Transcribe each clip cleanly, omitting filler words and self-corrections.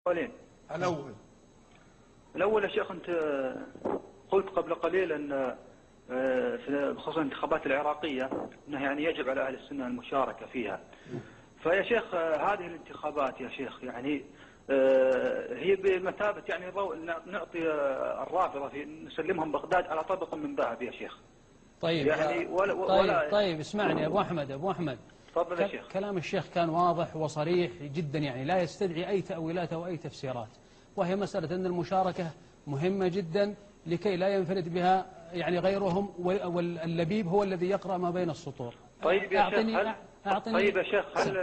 سؤالين. الأول يا شيخ، أنت قلت قبل قليل أن بخصوص الانتخابات العراقية أنه يعني يجب على أهل السنة المشاركة فيها. فيا شيخ هذه الانتخابات يا شيخ يعني هي بمثابة يعني نعطي الرافضة نسلمهم بغداد على طبق من ذهب يا شيخ. طيب يعني طيب اسمعني أبو أحمد. تفضل يا شيخ. كلام الشيخ كان واضح وصريح جدا، يعني لا يستدعي أي تأويلات أو أي تفسيرات، وهي مسألة أن المشاركة مهمة جدا لكي لا ينفرد بها يعني غيرهم، واللبيب هو الذي يقرأ ما بين السطور. طيب يا شيخ طيب يا شيخ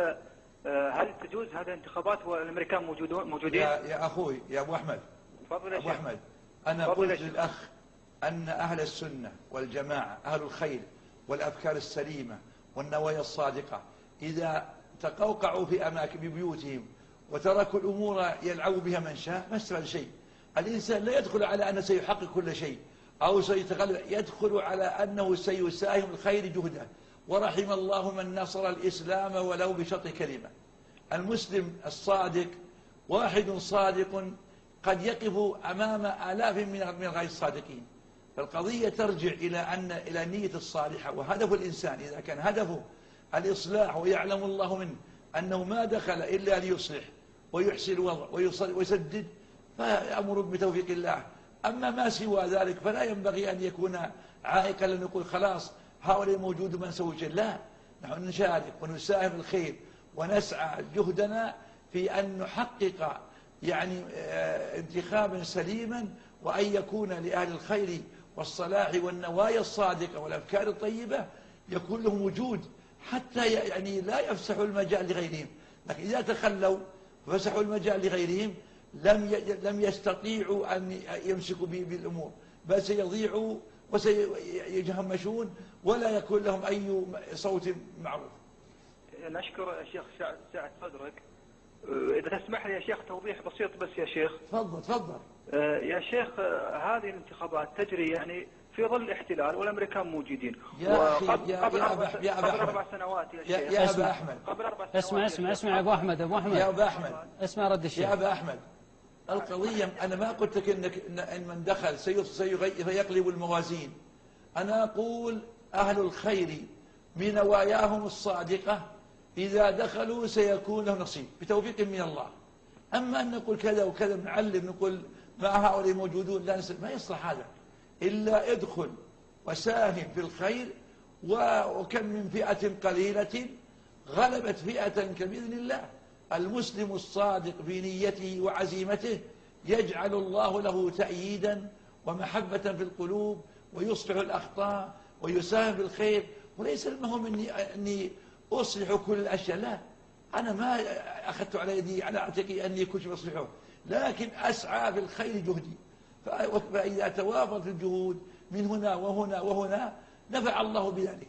هل تجوز هذه الانتخابات والامريكان موجودين؟ يا اخوي يا ابو احمد. تفضل يا شيخ. ابو احمد، انا قلت للاخ ان اهل السنه والجماعه اهل الخير والافكار السليمه والنوايا الصادقه اذا تقوقعوا في اماكن ببيوتهم وتركوا الامور يلعب بها من شاء ما استفاد شيء. الانسان لا يدخل على انه سيحقق كل شيء او سيتغلب، يدخل على انه سيساهم الخير جهده. ورحم الله من نصر الإسلام ولو بشطر كلمة. المسلم الصادق واحد صادق قد يقف أمام آلاف من غير الصادقين. فالقضية ترجع إلى النية الصالحة وهدف الإنسان. إذا كان هدفه الإصلاح ويعلم الله منه أنه ما دخل إلا ليصلح ويحسن الوضع ويسدد، فيأمر بتوفيق الله. أما ما سوى ذلك فلا ينبغي أن يكون عائقا لنقول خلاص هؤلاء موجود من سوى شيء. لا، نحن نشارك ونساهم الخير ونسعى جهدنا في أن نحقق يعني انتخابا سليما، وأن يكون لأهل الخير والصلاح والنوايا الصادقة والأفكار الطيبة يكون لهم وجود، حتى يعني لا يفسحوا المجال لغيرهم. لكن إذا تخلوا وفسحوا المجال لغيرهم لم يستطيعوا أن يمسكوا بالأمور، بل سيضيعوا وسيجهمشون ولا يكون لهم أي صوت معروف. نشكر يا شيخ سعة صدرك. إذا تسمح لي يا شيخ توضيح بسيط بس يا شيخ. تفضل. يا شيخ هذه الانتخابات تجري يعني في ظل الاحتلال والامريكان موجودين. يا أخي قبل 4 سنوات يا شيخ. يا أبا أحمد. قبل 4 سنوات. اسمع أبو أحمد. يا أبا أحمد. اسمع رد الشيخ. يا أبا أحمد، القضية أنا ما قلت لك إن من دخل سيقلب الموازين. أنا أقول أهل الخير من نواياهم الصادقة إذا دخلوا سيكون له نصيب بتوفيق من الله. أما أن نقول كذا وكذا نعلم نقول ما هؤلاء موجودون لا ما يصلح هذا، إلا ادخل وساهم في الخير. وكم من فئة قليلة غلبت فئة بإذن الله. المسلم الصادق في نيته وعزيمته يجعل الله له تأييدا ومحبة في القلوب ويصلح الأخطاء ويساهم بالخير. وليس المهم أني أصلح كل الأشياء، لا، أنا ما أخذت على يدي على عاتقي أني كل شيء أصلحه، لكن أسعى في الخير جهدي. فإذا توافرت الجهود من هنا وهنا وهنا نفع الله بذلك.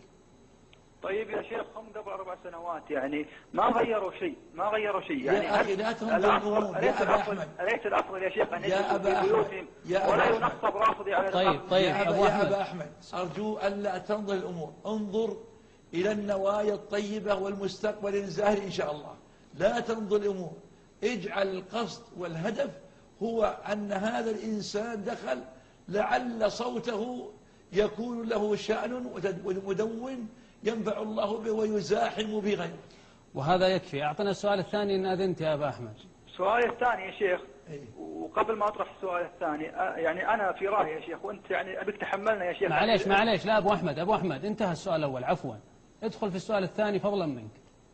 طيب يا شيخ هم قبل 4 سنوات يعني ما غيروا شيء يعني يا أخي لا تنظرون يا أبا أحمد. أليس الأفضل يا شيخ أن يجلسوا في بيوتهم ولا ينصب رافضي على طيب يا أبا أحمد، أرجو ألا تنظر الأمور، انظر إلى النوايا الطيبة والمستقبل الزاهر إن شاء الله. لا تنظر الأمور، اجعل القصد والهدف هو أن هذا الإنسان دخل لعل صوته يكون له شأن مدون ينفع الله به ويزاحم بغيره. وهذا يكفي. أعطنا السؤال الثاني إن أذنت يا أبا أحمد. السؤال الثاني يا شيخ، وقبل ما أطرح السؤال الثاني يعني أنا في رأيي يا شيخ وأنت يعني أبيك تحملنا يا شيخ. معليش لا أبو أحمد انتهى السؤال الأول، عفوا ادخل في السؤال الثاني فضلا منك.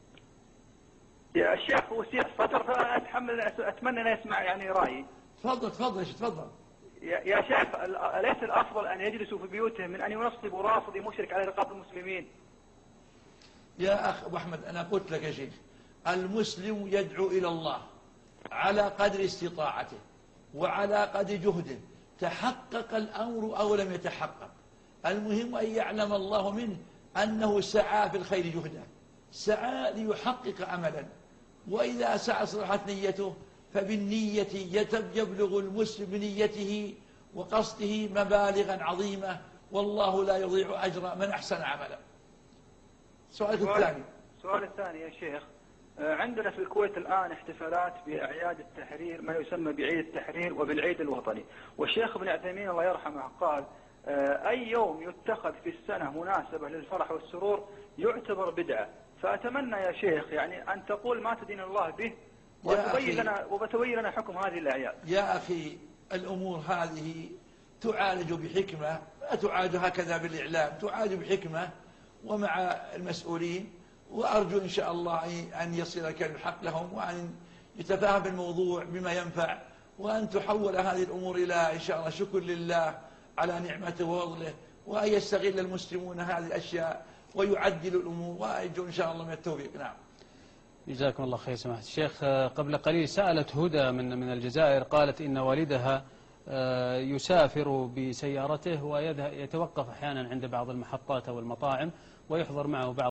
يا شيخ وسيع صدر أتمنى أن يسمع يعني رأيي. تفضل. يا شيخ أليس الأفضل أن يجلسوا في بيوتهم من أن ينصبوا رافضي مشرك على رقاب المسلمين؟ يا أخ أبو أحمد، أنا قلت لك يا شيخ المسلم يدعو إلى الله على قدر استطاعته وعلى قدر جهده، تحقق الأمر أو لم يتحقق. المهم أن يعلم الله منه أنه سعى في الخير جهده، سعى ليحقق أملا. وإذا سعى صلحت نيته فبالنية يبلغ المسلم بنيته وقصده مبالغا عظيمة، والله لا يضيع أجر من أحسن عملا. السؤال الثاني يا شيخ، عندنا في الكويت الآن احتفالات بأعياد التحرير، ما يسمى بعيد التحرير وبالعيد الوطني. والشيخ ابن عثيمين الله يرحمه قال أي يوم يتخذ في السنة مناسبة للفرح والسرور يعتبر بدعة. فأتمنى يا شيخ يعني أن تقول ما تدين الله به وتبين لنا حكم هذه الأعياد. يا أخي الأمور هذه تعالج بحكمة، لا تعالج هكذا بالإعلام، تعالج بحكمة ومع المسؤولين. وأرجو إن شاء الله أن يصل كلمة الحق لهم، وأن يتفاهم الموضوع بما ينفع، وأن تحول هذه الأمور إلى إن شاء الله شكر لله على نعمته وفضله، وأن يستغل المسلمون هذه الأشياء ويعدلوا الأمور، وأرجو إن شاء الله من التوفيق. نعم. جزاكم الله خير سماحة الشيخ. قبل قليل سألت هدى من الجزائر، قالت إن والدها يسافر بسيارته ويتوقف أحيانا عند بعض المحطات أو المطاعم ويحضر معه بعض